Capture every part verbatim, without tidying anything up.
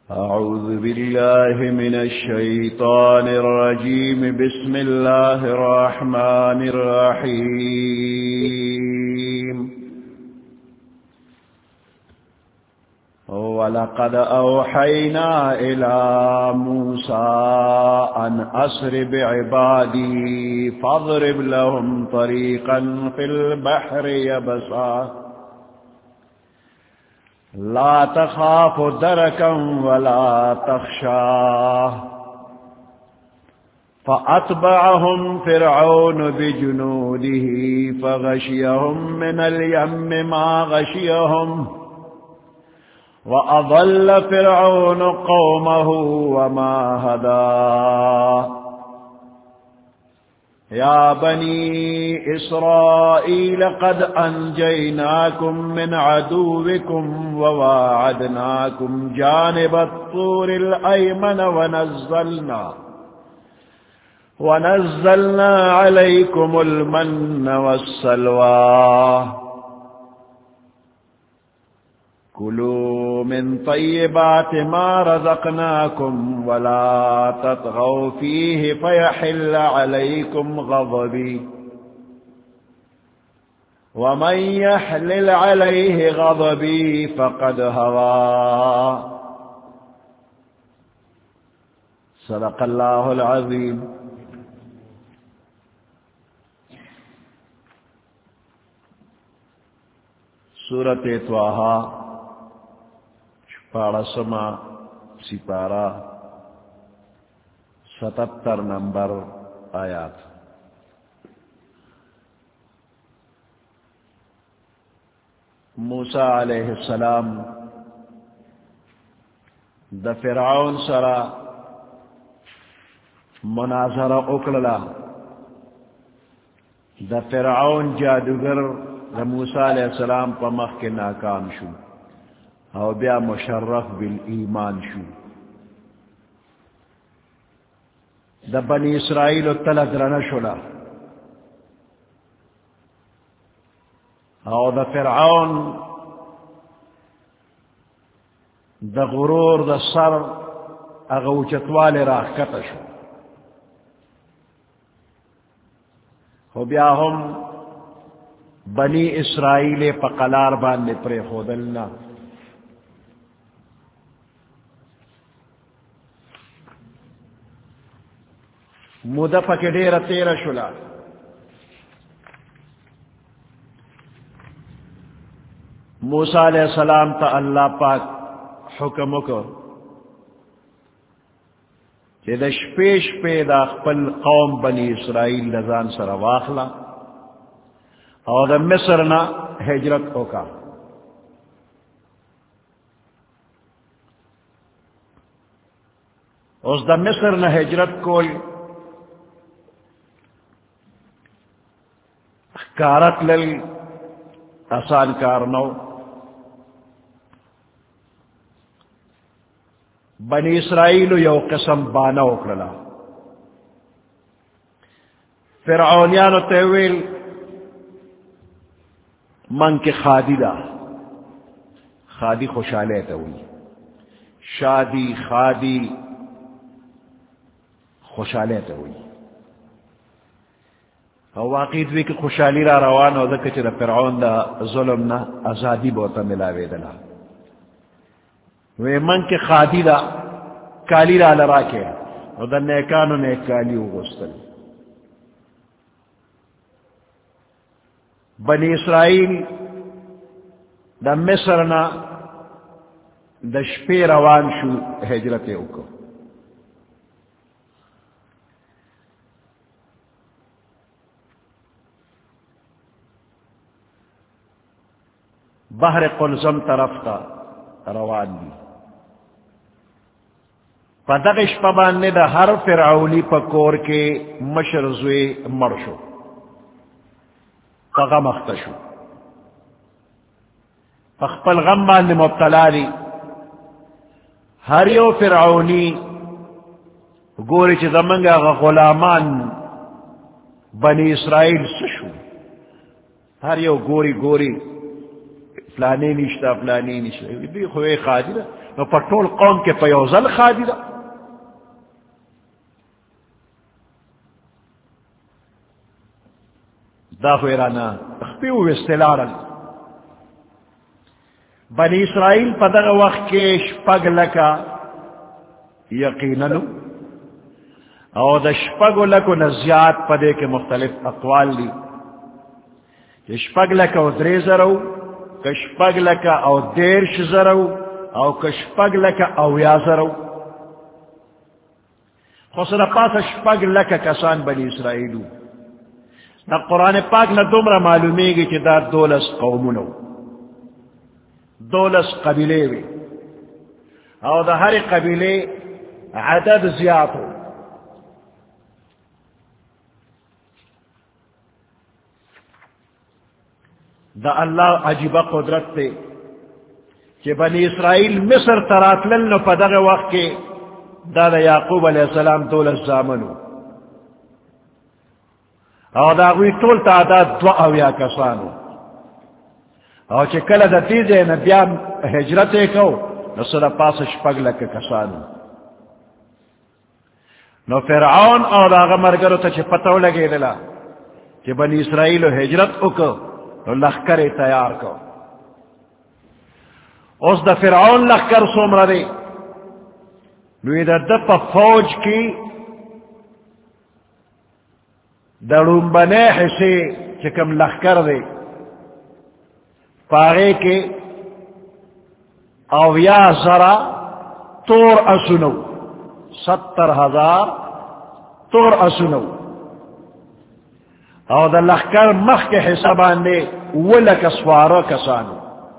أعوذ بالله من الشيطان الرجيم. بسم الله الرحمن الرحيم. ولقد أوحينا إلى موسى أن أسر بعبادي فاضرب لهم طريقا في البحر يبسا لا تخاف دركا ولا تخشى فأتبعهم فرعون بجنوده فغشيهم من اليم ما غشيهم وأضل فرعون قومه وما هدى. يا بني إسرائيل قد أنجيناكم من عدوكم وواعدناكم جانب الطور الأيمن ونزلنا ونزلنا عليكم المن والسلوى كلوا من طيبات ما رزقناكم ولا تطغوا فيه فيحل عليكم غضبي ومن يحلل عليه غضبي فقد هوى. صدق الله العظيم. سورة طه پارسما سپارہ ستتر نمبر آیات. موسیٰ علیہ السلام دا فرعون سرا مناظرہ اکڑلا. دا فرعون جادوگر دا موسیٰ علیہ السلام پا مخ کے ناکام شو او بیا مشرف بالایمان شو. دا بنی اسرائیل تلد رنشولا او دا فرعون دا غرور دا سر اغوچتوال راکت شو. او بیا ہم بنی اسرائیل پا قلار باندے پرے خودلنا. مدفع کے ڈیر تیرہ شلا. موسیٰ علیہ السلام تا اللہ پاک حکم کو کہ دش پیش پیدا خپل قوم بنی اسرائیل لزان سر واخلا اور دا مصر نا ہجرت ہوکا. اس دا مصر نا ہجرت کوئی کارت لل آسان کارنو. بنی اسرائیل یو قسم بانا اکڑلا. فرعونیانو تیویل من کے خادی دا خادی خوشحالے توی شادی خادی خوشحالے توی. او واقعی دوی کی خوشحالی را روان او دکا چی دا فرعون دا ظلم نا ازادی بوتا ملاوی دلا. وی من کے خادی دا کالی را لراکے او دا نیکانو نیک کالی او غستل. بنی اسرائیل دا مصر نا دا شپی روان شو ہجرت اوکو. بحر قلزم طرف کا روان دی. پدغش پبانے دا ہر فرعونی پکور کے مشرزوے مرشو غم اختشو. اخپل غم باندے مبتلا دی. ہر یو فرعونی گوری چی زمنگا غلامان بنی اسرائیل سشو. ہر یو گوری گوری فلانی نشتا فلانی نشتا دی خوی خادر نو پر طول قوم کے پیوزل خادر دا خوی رانا اخپیو وستلارل بنی اسرائیل پدغ وقت کے شپگ لکا یقیننو او دا شپگ لکو نزیاد پدے کے مختلف اقوال لی شپگ لکا او دریزرو کشپگ لکا او دیرش زرو او کشپگ لکا او یازرو خسر پاس شپگ لکا کسان بنی اسرائیلو نا قرآن پاک نا دمرا معلومی گی کہ دا دولس قومونو دولس قبیلے وی او دا ہر قبیلے عدد زیاد ہو دا اللہ عجیبہ قدرت تے کہ بنی اسرائیل مصر تراتلن نو پدغ وقت کے دا دا یعقوب علیہ السلام دولس زامنو او دا غوی طول تعداد دو اویا کسانو او چه کل دا دیزے نبیان حجرتے کو نو صدا پاس شپگ لک کسانو نو فرعون او دا غمرگرو تا چه پتو لگے دلا کہ بنی اسرائیل حجرت اکو نو لخکر تیار کو اس دا فرعون لخکر سومر دے نو دا دپا فوج کی دا رومبنے حصے چکم لخکر دے پاغے کے اویا ذرا تور اسنو ستر ہزار تور اسنو او دا لخکر مخ کے حسابان دے ولکا سوارا کسانو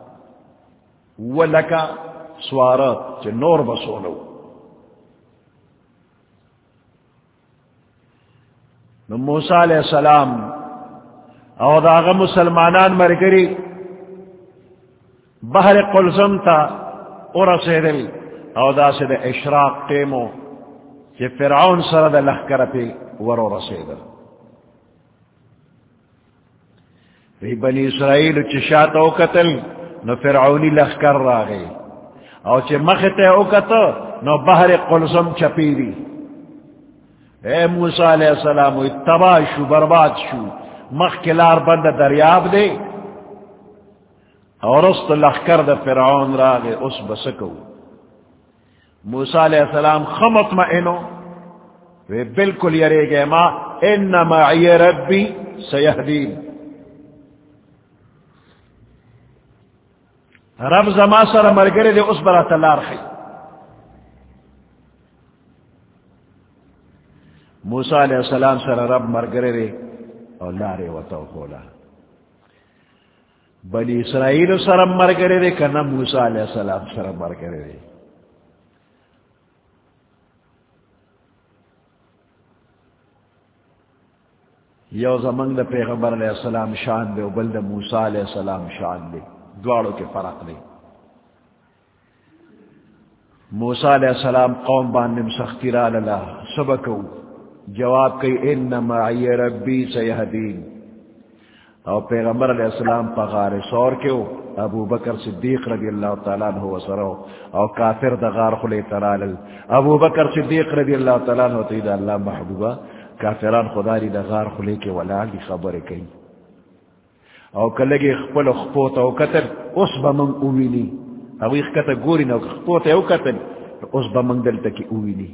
ولکا سوارا چے نور بسولو نو موسیٰ علیہ السلام او دا آغا مسلمانان مرگری بحر قلزم تا ارسیدل او دا سے دا اشراق ٹیمو کہ فرعون سر دا لخکر پی ورو رسیدل وی بنی اسرائیل چشات او قتل نو فرعونی لخکر را گئی او چے مخت او قتل نو بحر قلزم چپیری اے موسیٰ علیہ السلام تباہ شو برباد شو مخ کلار بند دریاب دے اور اس لخکر دا فرعون را گئے اس بسکو موسیٰ علیہ السلام خمت معنو وی بالکل یرے گئے ما انما عی ربی سیہدین رب زما سر مرگرے دے اس برا تلار خی موسیٰ علیہ السلام سر رب مرگرے دے اور لارے وطو خولا بنی اسرائیل سر مرگرے دے کنا موسیٰ علیہ السلام سر مرگرے دے یو زمنگ دا پیغمبر علیہ السلام شان دے و بل دا موسیٰ علیہ السلام شان دے دواروں کے فرق دے موسیٰ علیہ السلام قوم باندم سختی را للا سبکو جواب کئی انما عی ربی سیہدین او پیغمبر علیہ السلام پا غار سور کیو ابو بکر صدیق رضی اللہ تعالیٰ عنہ وسرو او کافر دا غار خلی ترالل ابو بکر صدیق رضی اللہ تعالیٰ عنہ تیدہ اللہ محبوبہ کافران خداری دا غار خلی کے ولالی خبر کئی او کلگی خپل خپوت او قتل اس با من اوینی او ایخ کتا گوری نو خپوت او قتل اس با من دلتا کی اوینی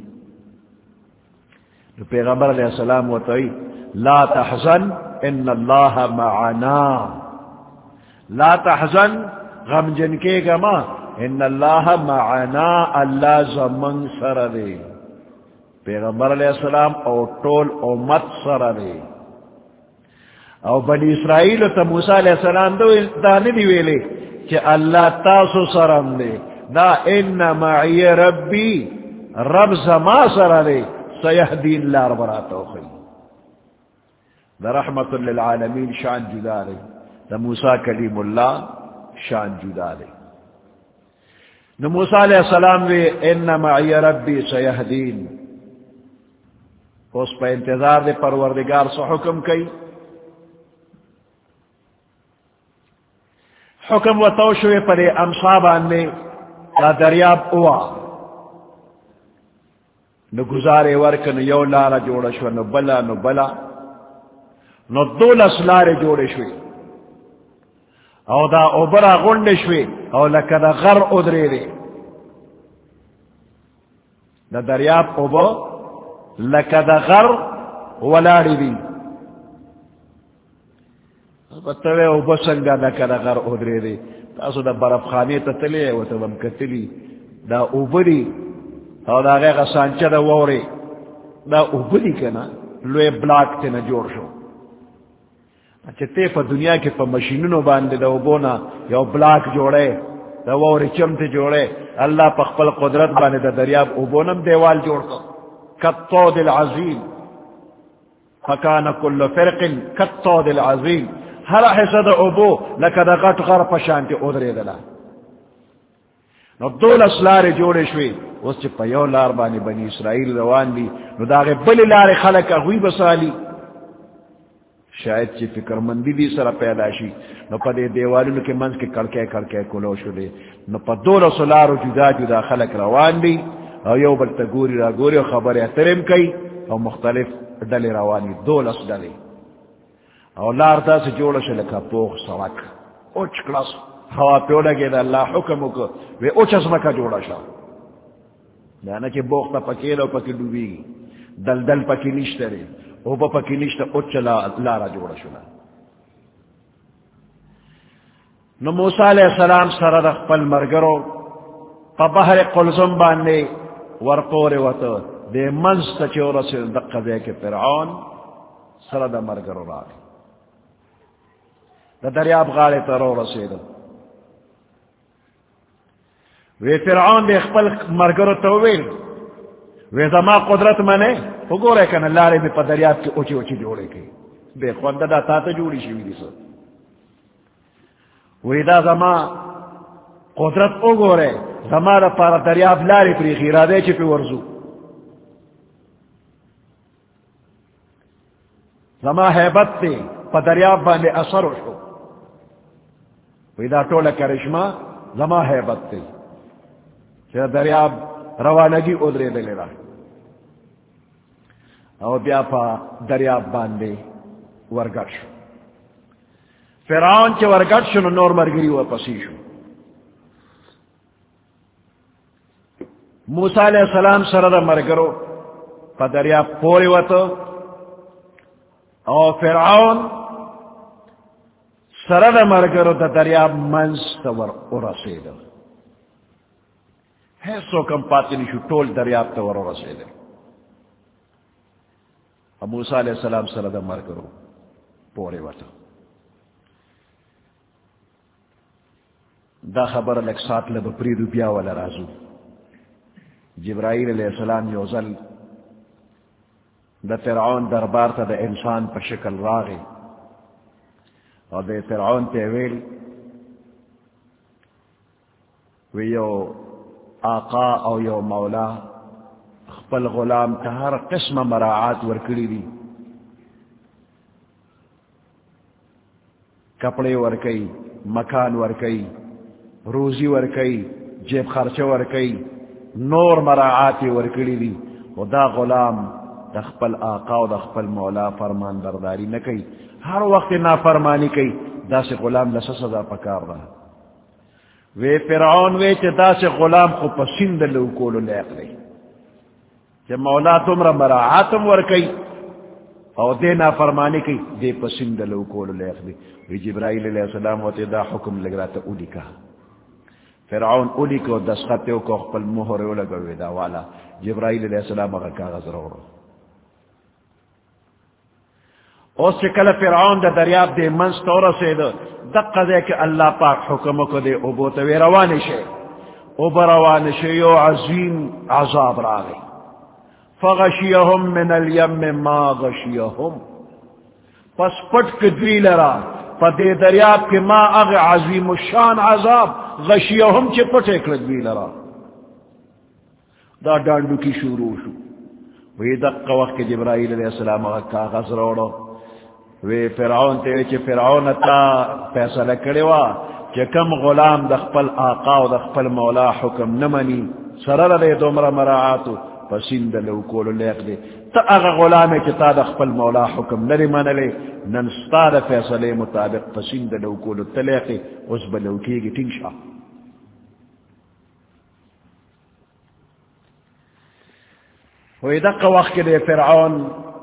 پیغمبر علیہ السلام و تعی لا تحزن ان اللہ معنا لا تحزن غم جن کے گما ان اللہ معنا اللہ زمن سر دے پیغمبر علیہ السلام او طول امت سر دے او بنی اسرائیل تا موسیٰ علیہ السلام دو دا ندی ویلے کہ اللہ تاسو سرم دے دا ان معی ربی رب زما سر دے سیہدین لار براتو خی دا رحمت للعالمین شان جدا دے دا موسیٰ کلیم اللہ شان جدا دے دا موسیٰ علیہ السلام وی ان معی ربی سیہدین اس پہ انتظار دے پروردگار سے حکم کئی حکم و توشوے پڑے امسا باندھے دا دریاب اوا نو گزارے ورک نو یو لارا جوڑا شو نو بلا نو بلا نو دولس لارے جوڑے شوے او دا اوبرا غنڈ شوے او لکا دا غر ادرے دے دا دریاب اوبو لکا دا غر ولاڑی دی بتوے اوبو سنگا لکا دا غر ادرے دے تاسو دا برف خانے تا تلے و تا بم کتلی دا اوبری او دا غیغ سانچا دا وورے دا اوبری کنا لوے بلاک تے نا جوڑ شو اچھا تے پا دنیا کے پا مشینونو باندے دا اوبونا یو بلاک جوڑے دا وورے چمتے جوڑے اللہ پا خپل قدرت باندے دا دریاب اوبونم دیوال جوڑ کا کالطود العظیم فکان کل فرق کالطود العظیم ہر حصہ دا اوبو لکا دا غٹ غر پشانتے ادرے دلا نو دول اسلار جوڑے شوی اس چی پا یو لار بانے بنی اسرائیل روان دی نو داغے بلی لار خلق اگوی بسالی شاید چی فکر مندی دی سر پیدا شی نو پا دے دیوالونو کے منز کے کڑکے کڑکے کلو شو دے نو پا دول اسلارو جدا جدا خلق روان دی او یو بلتا گوری را گوری و خبر احترم کئی او مختلف ڈلی روانی دول اس ڈلی او لار دا سے جوڑا شو لکا پوخ سڑک اوچ کلاس ہوا پیو لگے دا اللہ حکم کو وی اوچ اسمکا جوڑا شو دانا چی بوخ تا پکیلو پکی ڈوبی گی دل دل پکی نشتا رے او با پکی نشتا اوچ لارا جوڑا شو نو موسیٰ علیہ السلام سر رخ پل مرگرو پا بحر قلزم باندے ورپورے وطا دے منستا چورا سے دقا دے کے فرعون سر دا مرگرو را دا دریاب غالے ترو رسیدو وی فرعون دے خپل مرگرو توویل وی زما قدرت منے وہ گو رہے کن اللہ رے میں پا دریاب کے اوچی اوچی جوڑے کے بے خوندہ دا تا تا جوڑی شوی دی سو وی دا زما قدرت او گو رہے زما دا پارا دریاب لاری پری خیرہ دے چی پی ورزو زما حیبت تے پا دریاب باندے اثر شو وی دا ٹولا کرشما زما حیبت تے چی دریاب روانگی ادرے دلے رہا او بیا پا دریاب باندے ورگٹ شو فرعون چی ورگٹ شو نور مرگری و پسی شو موسیٰ علیہ السلام سرد مرگرو پا دریاب پوری و تو او فرعون سرد مرگرو دا دریاب منست ور ارسید ہے سو کم پاتی نشو ٹول دریاب تا ور ارسید موسیٰ علیہ السلام سرد مرگرو پوری و تو دا خبر لک سات لب پریدو بیا والا رازو جبرائیل علیہ السلام یوزل دا فرعون دربار تا دا انسان پا شکل راغی اور دا فرعون تیویل وی یو آقا او یو مولا خپل غلام تا ہر قسم مراعات ورکڑی دی کپڑے ورکی مکان ورکی روزی ورکی جیب خرچ ورکی نور مراعاتی ورکڑی دی و دا غلام دا خپل آقا و دا خپل مولا فرمان برداری نکی ہر وقت نا فرمانی کی دا سے غلام لسا سزا پکار رہا وی فرعون وی چی دا سے غلام خو پسند لو کولو لیق لی چی مولا تم را مراعاتم ورکی او دے نا فرمانی کی دے پسند لو کولو لیق لی وی جبرائیل علیہ السلام وی دا حکم لگ رہا تا اولی کا فرعون اولی کو دسخطیو کو خپل مہر لگوی دا والا جبرائیل علیہ السلام اگر کاغذ رو رو اس سے کل فرعون دا دریاب دے منس طور سے دا دقا دے کہ اللہ پاک حکم کو دے ابو توی روانی شے اب روانی شے یو عظیم عذاب راگی فغشیہم من الیم ما غشیہم پس پٹ کدوی لرا پا دے دریاب کے ما اغ عظیم الشان عذاب غشیہم چے پٹے کردوی لرا دا ڈانڈو کی شروع شو وی دقا وقت جبرائیل علیہ السلام اغا کاغذ روڑو وی فرعون تے وی چے فرعون تا فیصلہ کرے وا کہ کم غلام دخپل آقا و دخپل مولا حکم نمانی سرر دے دومرا مراعاتو پسند لو کولو لیق دے تا اغا غلامی چتا دخپل مولا حکم نری من لے ننستا دا فیصلے مطابق پسند لو کولو تلیق دے اس بلو کی گی تنشا. وی دقا وقت دے فرعون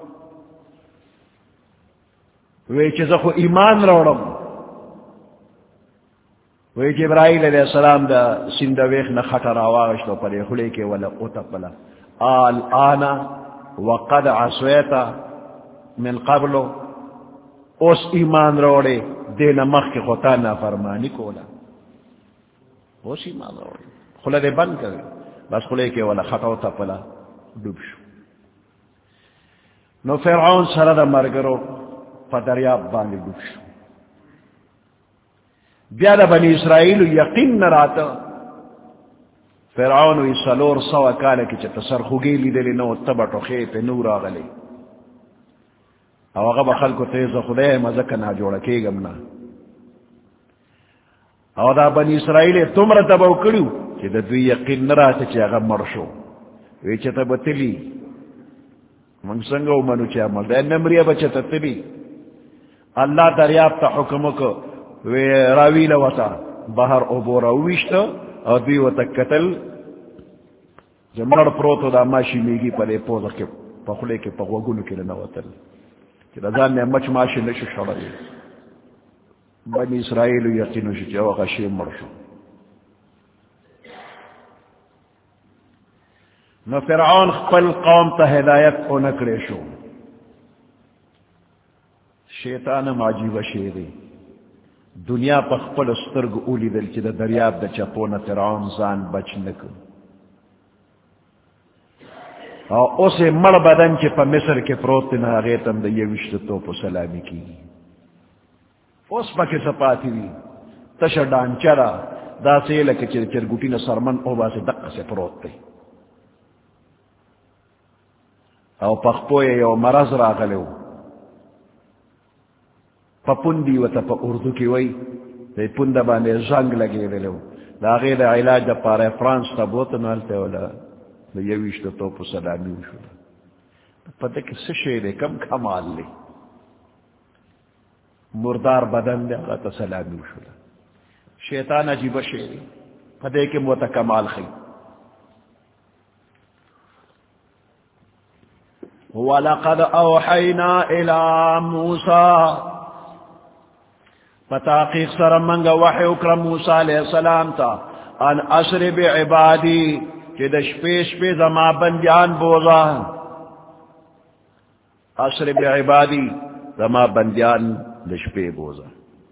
وی چیزخو ایمان روڑم وی جبرائیل علیہ السلام دا سندویخ نخطر آواشتو پلے خلے کے ولا اتقلا آل آنا وقد عصویتا من قبلو اس ایمان روڑے دین مخ کے خطانا فرمانی کولا اس ایمان روڑے خلے دے بند کرے بس خلے کے ولا خطوتا پلا ڈوب شو. نو فرعون سرد مرگرو پا دریاب باندے ڈوب شو. بیاد بنی اسرائیل یقین نراتا فرعون وی سلور سوا کالا کی چتا سرخوگی لی دلی نو تبٹو خیپ نور آگلی او اغا خلکو تیز خدای مزکنا جوڑا کی گمنا او دا بنی اسرائیل تم رتبو کریو چی دا دوی یقین نراتا چی اغا مرشو وی چتا بتلی منگ سنگو منو چی عمل دا نمری بچتا تلی اللہ دریاب تا حکمو کو وی راوی لوتا بہر عبورا ویشتا او دوی وتا قتل جمر پروتو دا ماشی میگی پلے پوزا کے پخلے کے پغوگونو کے لنواتل کہ رضان نے مچ ماشی نشو شرعی بنی اسرائیل یقینو شو جو غشی مرشو. نو فرعون خپل قوم تا ہدایت او نکڑے شو. شیطان معجیب شیری دنیا پا خپل استرگ اولی دل چی دا دریاب دا چپونا فرعون زان بچ نکو او اسے مر بدن چی پا مصر کے پروتنا غیتم دا یوشت تو پا سلامی کی اس پا کسا پاتی دی تشا ڈانچرا دا سیلک چر چرگوٹی نا سرمن او با سے دق سے پروت دی او پخپوئے یو مرض را غلیو پا پندی و تا پا اردو کی وی دی پند باندے زنگ لگے دلو دا غیر علاج دا پارے فرانس تا بوتن والتے ولا دا یویش دا تو پا سلامی وشو پتہ کہ سشے دے کم کمال لے مردار بدن دے اگا تا سلامی وشو شیطان عجیب شیرے پتہ کہ موتا کمال خی. وَلَقَدْ أَوْحَيْنَا إِلَىٰ مُوسَىٰ فتاقیق سر منگا وحی اکرم موسیٰ علیہ السلام تا ان اسر بعبادی کہ دش پیش پی زما بندیان بوزا اسر بعبادی زما بندیان دش پی بوزا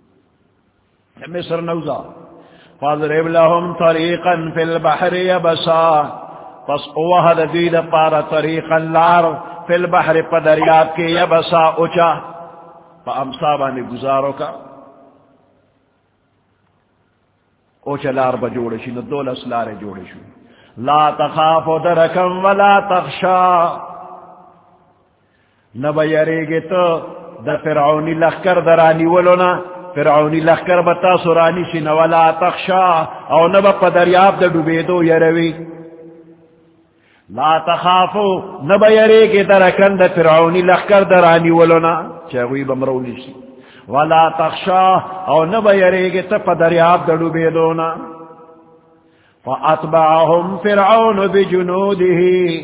مصر نوزا فاضرب لهم طریقا فی البحر یبسا پس اوہد دید پارا طریقا لار فی البحر پا دریاب کے یبسا اچا پا امصابانی گزارو کا او چلار بجوڑشی نو دول اسلار جوڑشی لا تخاف درکم ولا تخشا نبا یریگی تو دا فرعونی لخکر درانی ولونا فرعونی لخکر بتا سرانی سن ولا تخشا او نبا پا دریاب دا ڈوبیدو یروی لا تخافو نبا یریگی درکن دا فرعونی لخکر درانی ولونا چاہوی بمرولی سی ولا تخشا او نبا یریگی تپا دریاب دلو بیدونا فاتبعهم فرعون بجنوده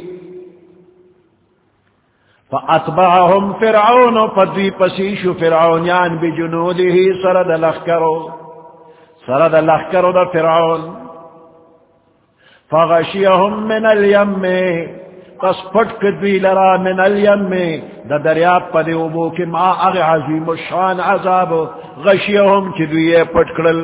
فاتبعهم فرعون فدوی پسیش فرعونیان بجنوده سرد لخکرو سرد لخکرو دا فرعون فغشیهم من الیم پس پٹک دوی لرا من الیم دا دریاب پا دے ابو کی ما اغی عظیم الشان عذاب غشیهم چی دوی پٹکڑل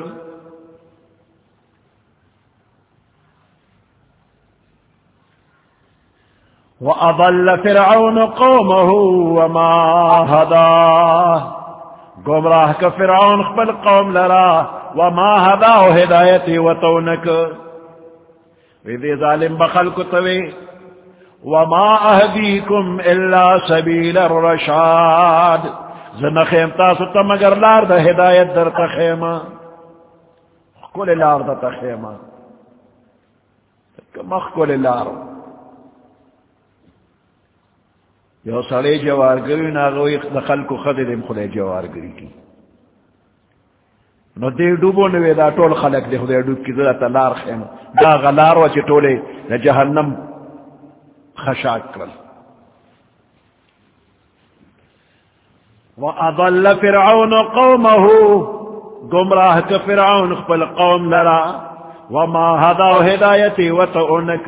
وَأَضَلَّ فِرْعَوْنُ قَوْمَهُ وَمَا هَدَى گمراہ کا فرعون خبر قوم لرا وما هداه ہدایتی وطونک ویدی ظالم بخلق توی وما اہدیکم الا سبیل الرشاد زن خیم تاسو تا مگر لار دا ہدایت در تخیمہ کل لار دا تخیمہ مخ کل لار یو سڑے جوار گری ناغوی دخل کو خد دیم خدای جوار گری کی نو دے ڈوبو نوے دا ٹول خلق دے خدای ڈوب کی دا لار خیمہ دا غلار وچی ٹولے دا جہنم خشاک کرل وَأَضَلَّ فِرْعَوْنُ قَوْمَهُ گمراہ کا فرعون خپل قوم لرا وما هداو ہدایتی وطعنک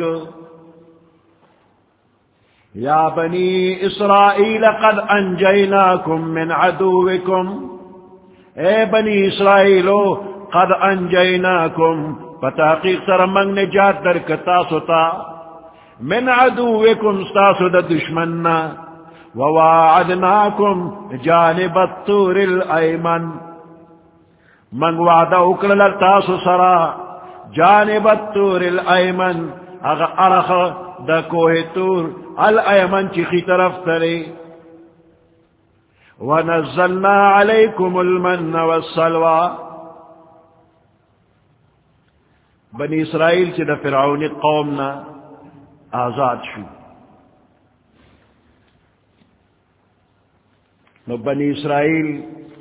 یا بنی اسرائیل قد انجیناکم من عدوکم اے بنی اسرائیلو قد انجیناکم فتحقیق سر منگ نجات در کتاستا من عدوکم ستاسو دا دشمننا وواعدناکم جانب الطور الایمن من وعدہ اکرل تاسو سرا جانب الطور الایمن اغا ارخ دا کوہ تور الایمن چیخی طرف ترے ونزلنا علیکم المن والسلوى بنی اسرائیل چی دا فرعونی قومنا آزاد شو نو بنی اسرائیل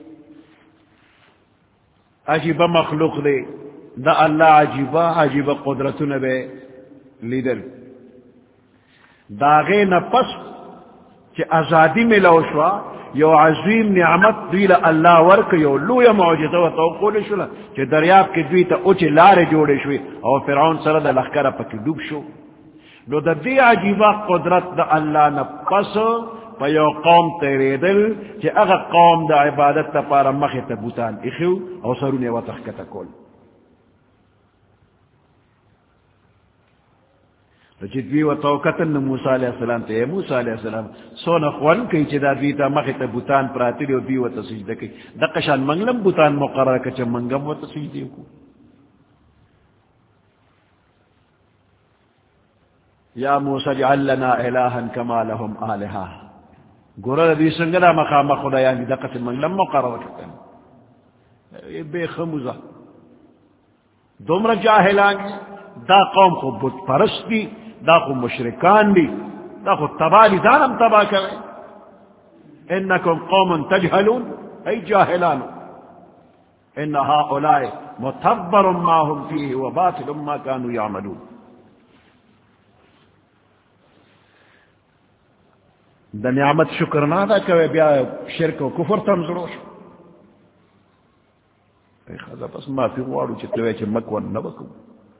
عجیبہ مخلوق دے دا اللہ عجیبہ عجیبہ قدرتو نبے لیدر داغے نپس چی ازادی میں لوشوا یو عظیم نعمت دویل اللہ ورک یو لویا معجزہ و توقول شولا چی دریاب کی دوی تا اوچی لار جوڑے شوی او فرعون سر دا لخکر پکی ڈوب شو نو دا دی عجیبہ قدرت دا اللہ نپس پیو قوم تیرے دل چی اگا قوم دا عبادت تا پارا مخی تا بوتان اخیو او سرون و تخکتا کول جدوی و توقتن موسیٰ علیہ السلام تا اے موسیٰ علیہ السلام سونا خوان کئی چی دا دوی تا مخی تا بوتان پراتی دی و بی و تا سجدہ کئی دقشان منگلم بوتان مقرر کچا منگم و تا سجدہ کو یا موسیٰ جعل لنا الہا کما لهم آلہا گورا دی سنگلا مقام خدا یعنی دقت منگلم مقرر کتا یہ بے خموزہ دومر جاہلان دا قوم کو بت پرست دی دا کو مشرکان دی دا کو تباہ دی دانم تباہ کرے انکم قوم تجہلون ای جاہلان ان هؤلاء متبر ما هم فيه وباطل ما كانوا يعملون دا نعمت شکر نہ ادا کرے بیا شرک و کفر تم ضرور اے خدا بس ما فی غواړو چې توې چې مکون نه وکړو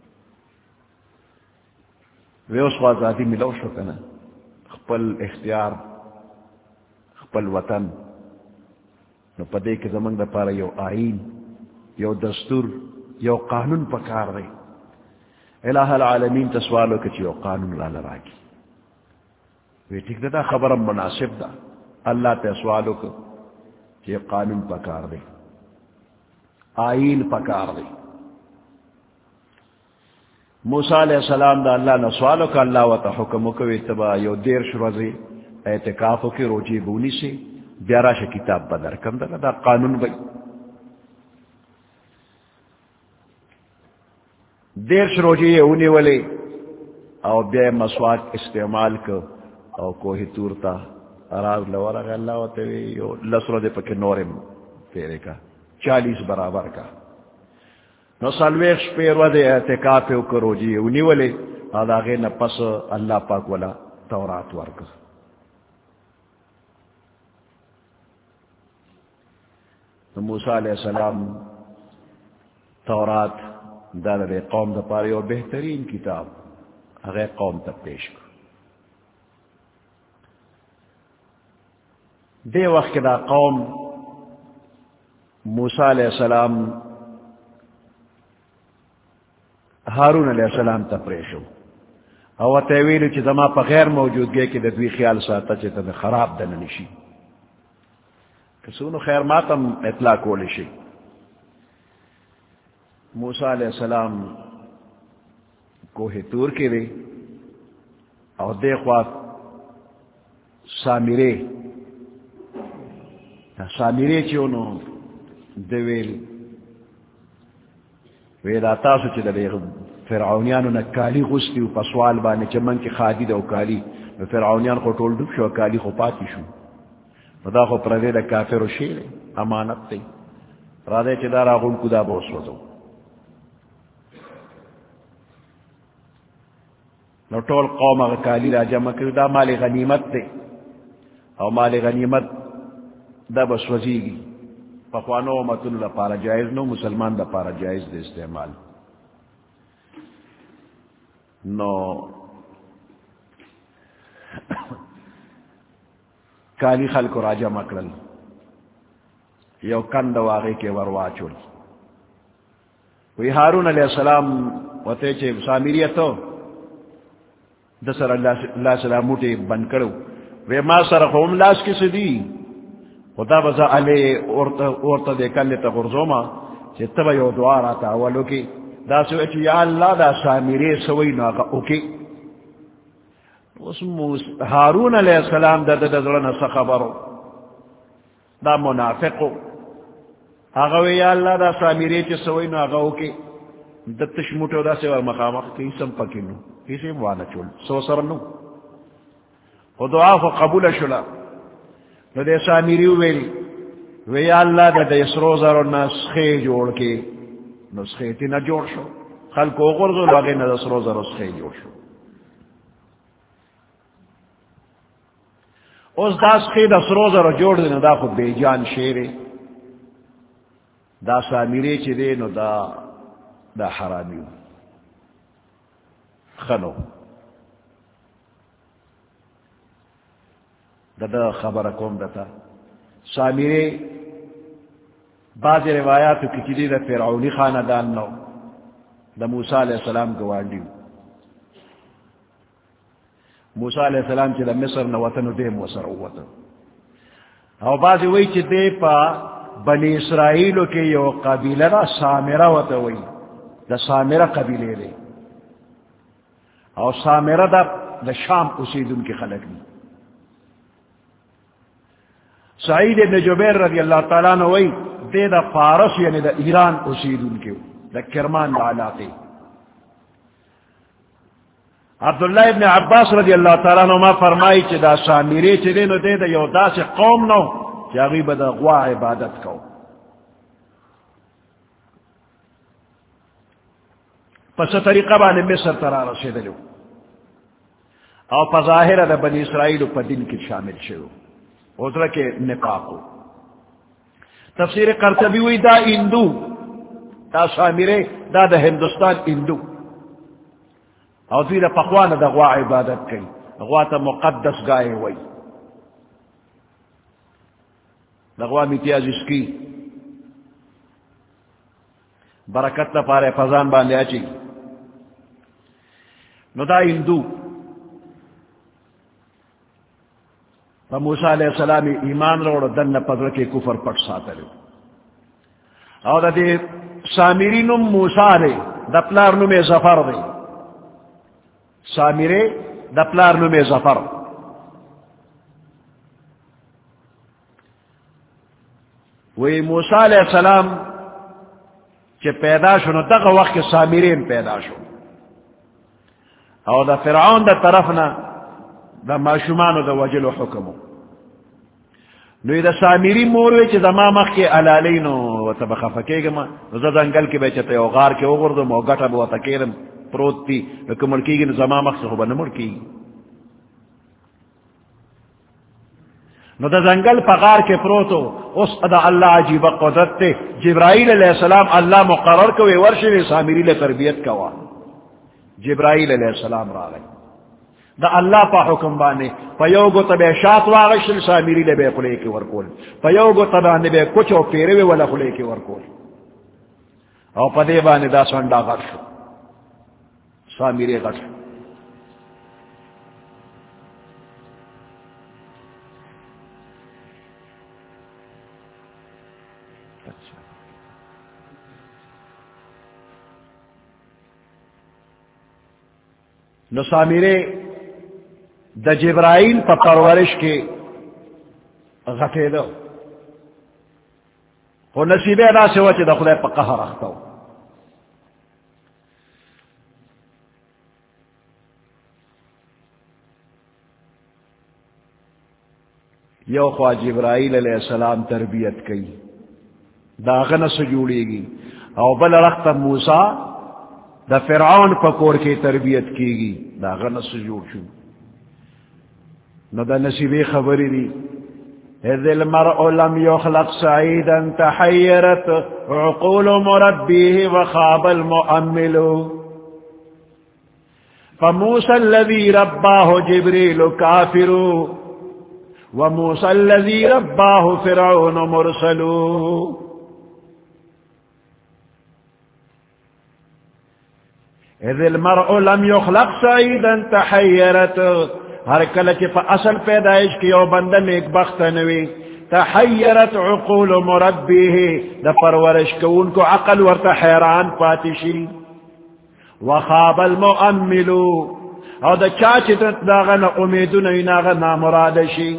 وی اوس آزادی ملو شو کنه خپل اختیار خپل وطن نو پدې کې زمنګ د پاره یو آئین یو دستور یو قانون پکار دی الہ العالمین تسوالو کې یو قانون لا لراکی وی ٹھیک دا خبر مناسب دا اللہ تے سوالو کو کہ قانون پکار دے آئین پکار دے موسیٰ علیہ السلام دا اللہ نے سوالو کا اللہ و تا حکمو کو اتبا یو دیر شروزی اعتکافو کی روجی بونی سے بیارا شا کتاب بدر کم دا دا قانون بھئی دیر شروجی یہ ہونے والے او بیا مسواک استعمال کو او کوہی تورتا اراز لورا گا اللہ وطوی یو لسرو دے پکی نورم تیرے کا چالیس برابر کا نو سالویخ شپیر ودے اعتکافیو کرو جی انہی والے آدھاگے نپس اللہ پاک والا تورات ورکا نو موسیٰ علیہ السلام تورات دار قوم دا پاری اور بہترین کتاب اگر قوم تک پیش کر دے وقت دا قوم موسیٰ علیہ السلام ہارون علیہ السلام تا پریشو او تیویلو چی زما پا غیر موجود گئے کہ دا دوی خیال ساتا چی تا دا خراب دا ننشی کسونو خیر ماتم اطلاع کولی شی موسیٰ علیہ السلام کوہ تور کے دے او دے خواہ سامرے سامرے چونو دویل ویدا تاسو چې د فرعونیانو نه کالی غوستي په سوال باندې چې من کې خادي د او کالی فرعونیان خو ټول ډوب شو کالی خو پاتې شو دا خو پردې د کافرو شی امانت دی را دې چې دا راغون کو دا به وسوځو نو ټول قوم هغه کالی را جمع کړ دا مال غنیمت دی او مال غنیمت دا به سوځيږي په خوانو امتونو لپاره جایز نو مسلمان لپاره جایز دی استعمال نو کالی خلق راجع مکرل یو کند واغی کے ورواچول وی ہارون علیہ السلام وتے چھے سامریتو دسر اللہ سلام موٹے بند کرو وی ما سر خوم لاس کسی دی خدا بزا علی اورتا دے کلی تا غرزوما چھے تبا یو دعا راتا اولو کی دا سوئے چھو یا اللہ دا سامری سوئی ناغا اوکی ہارون علیہ السلام دا دا دلنا سخبرو دا منافقو آغاوی یا اللہ دا سامیری چی سوئی نو آغاو کی دا تشموٹو دا سوار مقامق کی سم پکنو کسی موانا چول سو سرنو و دعا خو قبول شلا نو دے سامیریو ویلی وی یا اللہ دا دا اسرو زرو نسخے جوڑ کے نسخے تی نا جوڑ شو خلقو غرزو لگے نا دا اسرو زرو سخے جوڑ شو اس داس خید اسرو زرو جوڑ دے نو دا خود بے جان شیرے دا سامیرے چی دے نو دا دا حرامیو خنو دا دا خبر کوم دتا سامیرے بعض روایاتو کی چی دا فرعونی خاندان نو دا موسیٰ علیہ السلام گوانڈیو موسیٰ علیہ السلام چی دا مصر نوطنو دے موسر اوطن او بعضی وی چی دے پا بنی اسرائیلو کے یو قبیلہ دا سامرہ وطا وی دا سامرہ قبیلے دے او سامرہ دا دا شام اسیدن کی خلق دی سعید ابن جبیر رضی اللہ تعالیٰ نے وی دے دا فارس یعنی دا ایران اسیدن کے دا کرمان دا علاقے عبداللہ ابن عباس رضی اللہ تعالیٰ عنہ فرمائی چی دا سامری چی دے نو دے دا یو دا سے قوم نو چی غیب دا غوا عبادت کو پس طریقہ بانے مصر ترا رسیدلو او پظاہر دا بنی اسرائیل پا دن کی شامل شو ادھر کے نقاقو تفسیر قرطبی ہوئی دا اندو دا سامری دا دا ہندوستان اندو او دوی دا پخوان دا غوا عبادت کئی غوا تا مقدس گائے وئی دا غوا میتیاز اس کی برکت تا پارے فضان باندے اچھی نو دا ہندو پا موسیٰ علیہ السلام ایمان روڑ دن پدر کے کفر پٹ ساتلو او دا دے سامری نم موسیٰ دے دا پلار نم زفر دے سامرے دا پلار نم زفر وہی موسیٰ علیہ السلام چے پیدا شو نو تک وقت سامرین پیدا شو او دا فرعون دا طرفنا دا معشومانو دا وجلو حکمو نو دا سامری موروی چے دا ما مخ کے علالینو و تبخفکے گا نو دا دنگل کے بیچتے او غار کے اوگردم او گٹا بو تکیرم پروت تی لکہ ملکی گی نو زمان مخ سے خوبا نملکی گی نو دا دنگل پا غار کے پروتو اس دا اللہ عجیب قدرت تے جبرائیل علیہ السلام اللہ مقرر کوئے ورشوی سامری لے تربیت کوا جبرائیل علیہ السلام را گئی دا اللہ پا حکم بانے پا یوگو تبے شاط واغشل سامری لے بے خلے کے ورکول پا یوگو تبانے بے کچھ او پیروے والا خلے کے ورکول او پا دے بانے دا سنڈا غرشو سامری غرشو نو سامرے دا جبرائیل پا پرورش کے غٹے دو خو نصیبے دا سے وچے دا خدای پا قہر اختاو یو خواہ جبرائیل علیہ السلام تربیت کی دا غنس جوڑے گی، او بل رخت موسیٰ دا فرعون پکور کی تربیت کی گی، دا غنس جوڑ شو. نو دا نصیبی خبری دی، اذ المرء لم يخلق سعيدا تحيرت عقول مربيه وخاب المؤمل فموسى الذي رباه جبريل كافر وموسى الذي رباه فرعون مرسل. اذ المرء لم يخلق سعيدا تحيرت، ہر کل کی پا اصل پیدائش کی او بندہ نیک بخت نوی، تحیرت عقول مربیہ دا پرورش کو ان کو عقل ورطا حیران پاتشی، وخاب المؤملو او دا چاچی تت داغن امیدو نویناغ نامرادشی.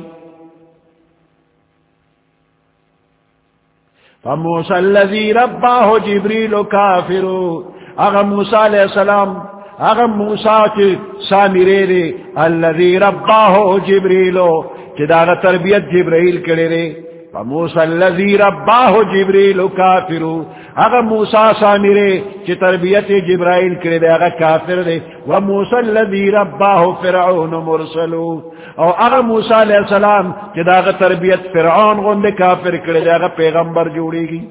فموسیٰ الذی رباہ جبریل کافرو، اغا موسیٰ علیہ السلام اغا موسیٰ کی سامرے رے الذی رباہ جبریلو چی داغا تربیت جبرائیل کرے رے. فموسیٰ الذی رباہ جبریل کافرو، اغا موسیٰ سامرے چی تربیت جبرائیل کرے رے اغا کافر رے. وموسیٰ الذی رباہ فرعون مرسلو، او اغا موسیٰ علیہ السلام چی داغا تربیت فرعون غند کافر کرے رے اغا پیغمبر جوڑے گی.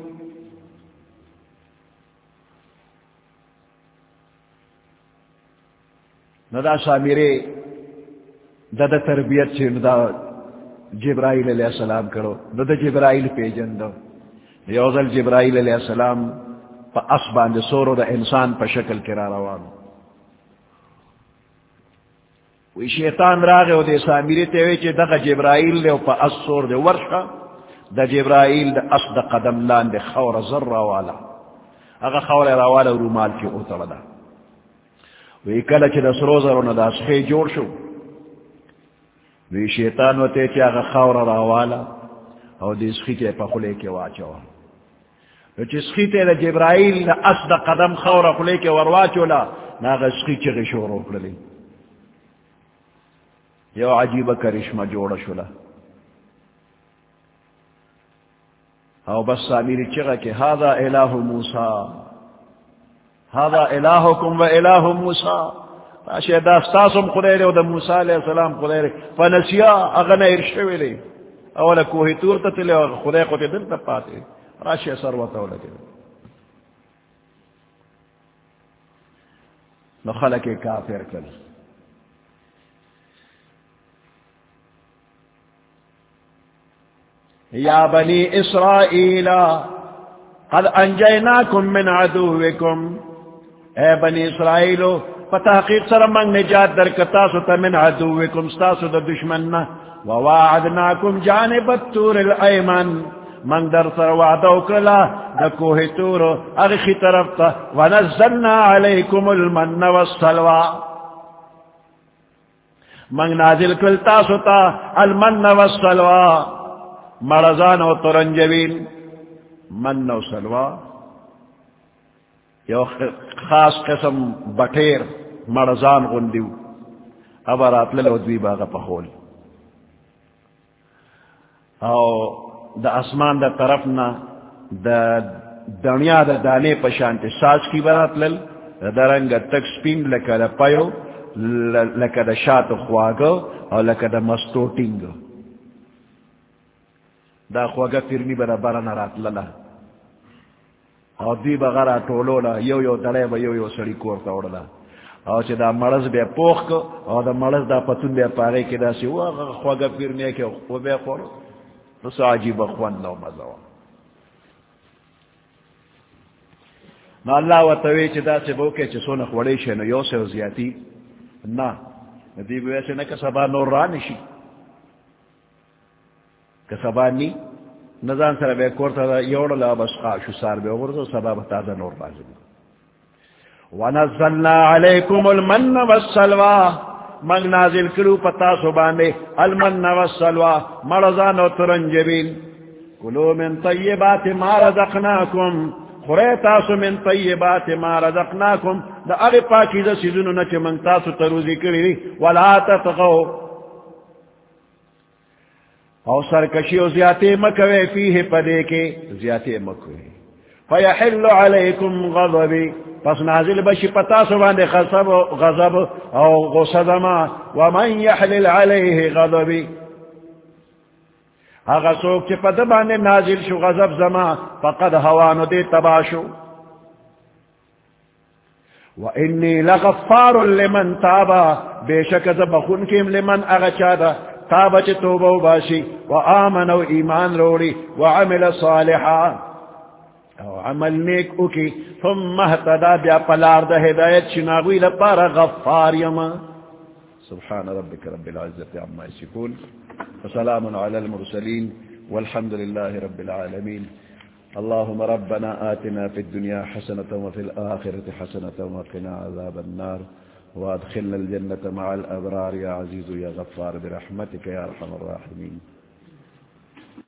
ندا سامرے دا دا تربیت سے ندا جبرائیل علیہ السلام کرو، ندا جبرائیل پیجن دو. یوزل جبرائیل علیہ السلام پا اسبان دا سورو دا انسان پا شکل کرا روانو، وی شیطان راغے و دے سامرے تیوے چے دا جبرائیل دے و پا اس سور دے ورشا دا جبرائیل دا اس دا قدم لان دے خور زر روالا، اگا خور روالا رومال کی اوتر دا. وی کل چی دا سروزر و دا سخی جوڑ شو، وی شیطان و تے چی آغا خور راوالا او دی سخی تے پا خلے کے واچوا. وی چی سخی تے دا جبرائیل دا اس دا قدم خور خلے کے ورواچولا، نا آغا سخی چی غشو رو کلی. یو عجیب کرشمہ جوڑا شولا. او بس سامیر چگا کہ هذا الہ موسیٰ هذا الہکم و الہ موسیٰ، اشیاء دا استاسم خدیر و دا موسیٰ علیہ السلام خدیر فنسیا اغنى ارشوی لی اولا کوہی تور تتلی و خدای قوتی دل تپاتے راشی سروتا ولدی نو خلق کافر کل. یا بنی اسرائیل قد انجیناکم من عدوکم، اے بنی اسرائیلو فتحقیق سر من نجات در کتاسو تا من عدوکم ستاسو دا دشمننا، وواعدناکم جانب التور الایمن من در سر وعدو کلا دا کوہ تورو اغخی طرف تا، ونزلنا علیکم المن والسلوى من نازل کل تاسو تا المن والسلوى مرزان و ترنجوین. من و سلوى یو خاص قسم بٹیر مرزان غندیو ابرات للو دوی باغا پخول، او دا اسمان دا طرفنا دا دنیا دا دانے پشانت ساز کی برات لل دا رنگ تک سپین لکا دا پیو لکا دا شات خواگو او لکا دا مستوٹنگو. دا خواگا فرمی برا برا نرات للا او دی بغرا ٹولولا یو یو دلے با یو یو سڑی کورتا اوڑلا، او چی دا مرز بے پوخ کو او دا مرز دا پتون بے پاگے کی دا سی واغا خواگا فرمی کے خو بے خور نسو عجیب خوان نو مزاو. نا اللہ و توی چی دا سی بوکے چی سونخ وڑی شنو یو سے زیادی نا دی بویسے نا کسبا نور رانشی کسبا نی نظام سر بے کورتا دا یوڑ لا بس خاشو سار بے ورزو سباب تازہ نور بازم. ونزلنا علیکم المن والسلوى من نازل کرو پتا سبانے المن والسلوى مرزان و ترنجبین. کلو من طیبات ما رزقناکم خریتاسو من طیبات ما رزقناکم دا اغی پاکی دا سیزنو نچے من تاسو تروزی کری ولا تتغو او سرکشی و زیادے مکوے فیہ پدے کے زیادے مکوے فیحل علیکم غضبی پس نازل بشی پتا سواندے غضب غضب او غصدما ومن یحلل علیہ غضبی اگا سوک چی پدباندے نازل شو غضب زما فقد ہوانو دے تباشو وَإِنِّي لَغَفَّارٌ لِمَنْ تَابَ بے شک زبخون کیم لمن اغچادا تابا چی توبو باشی وآمنو ایمان روڑی وعمل صالحا او عمل نیک اکی ثم اہتدا بیا پلار دا ہدایت شناغوی لپارا غفار یما سبحان ربک رب العزت عما یصفون وسلام علی المرسلین والحمد للہ رب العالمین اللهم ربنا آتنا في الدنيا حسنة وفي الآخرة حسنة وقنا عذاب النار وادخلنا الجنة مع الأبرار يا عزيز يا غفار برحمتك يا أرحم الراحمين